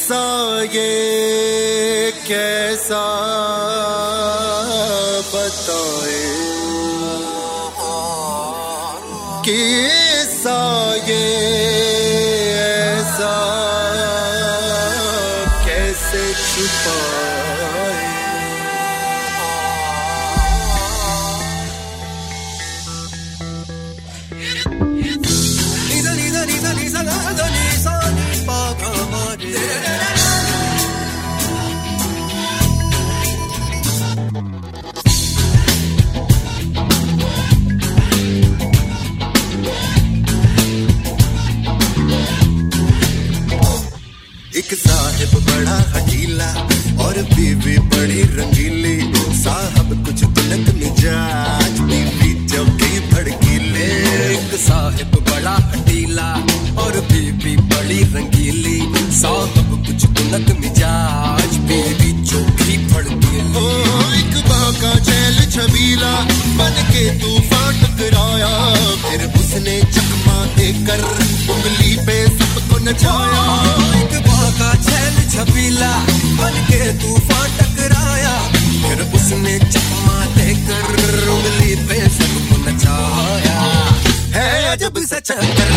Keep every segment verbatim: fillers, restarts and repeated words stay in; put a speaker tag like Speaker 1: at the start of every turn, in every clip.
Speaker 1: किस्सा ये कैसा बताए, किस्सा ये ऐसा कैसे छुपाए। एक साहिब बड़ा हठीला और बीवी बड़ी रंगीली, साहब कुछ तुलक मिजाज, बीवी चौकी भड़कीले।
Speaker 2: एक साहिब बड़ा हठीला और बीवी बड़ी रंगीली, साहब कुछ तुलक मिजाज, बीवी चौकी भड़कीले।
Speaker 1: एक बाका चैल छबीला बन के तूफान टकराया, फिर उसने चकमा देकर उंगली पे सबको नचाया।
Speaker 2: एक बाका चैल छबीला बन के तूफान टकराया, फिर उसने चकमा देकर उंगली पे सबको नचाया। है अजब सा चक्कर,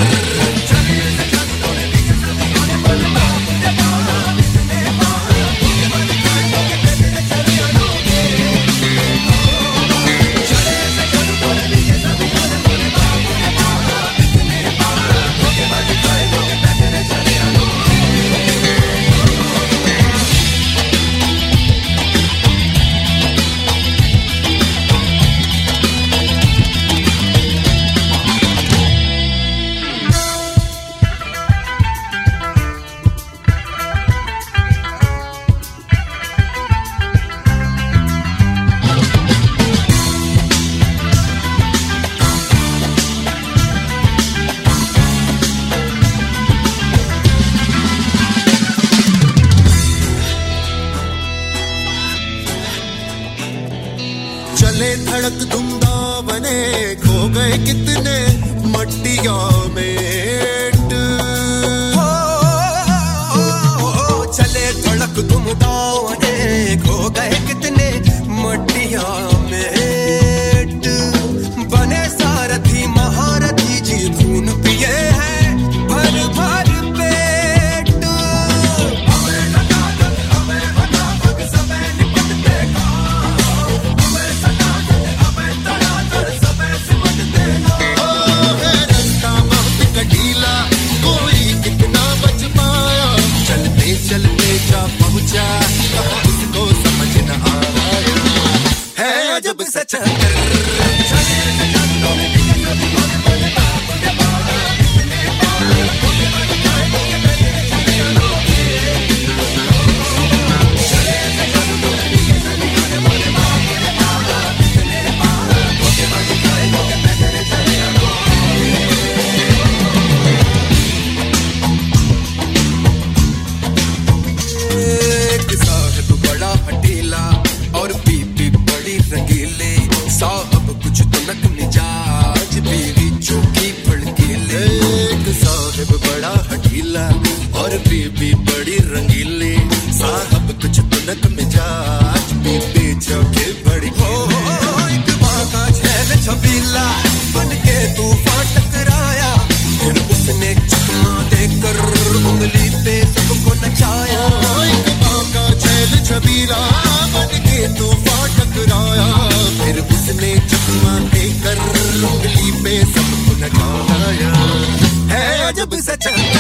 Speaker 1: चले धड़क धुंधा बने, खो गए कितने मट्टिया में।
Speaker 2: हो, हो, हो, चले धड़क धुंधा बने, खो गए कितने मट्टिया में। बने सारथी महारथी जी खून पिए हैं भर भर पेट। हमें सटाकर हमें फटाफट सबे निपट देगा, हमें सटाकर हमें तड़ाकर सबे सिमट देगा।
Speaker 1: ओ है रास्ता बहुत कटीला, कोई कितना बच पाया, चलते चलते जा पहुंचा कहाँ उसको समझ न आया।
Speaker 2: है अजब सा चक्कर, साहब कुछ तुलक मिजाज, बीवी चौकी भड़कीले।
Speaker 1: एक साहिब बड़ा हठीला और बीवी बड़ी रंगीली, साहब कुछ तुलक मिजाज, बीवी चौकी भड़कीले।
Speaker 2: एक बाका चैल छबीला बन के तूफान टकराया, फिर उसने चकमा देकर उंगली पे सबको नचाया।
Speaker 1: एक बाका चैल छबीला बन के तूफान टकराया, फिर उसने चकमा देकर उंगली पे सबको नचाया।
Speaker 2: है अजब सा चक्कर।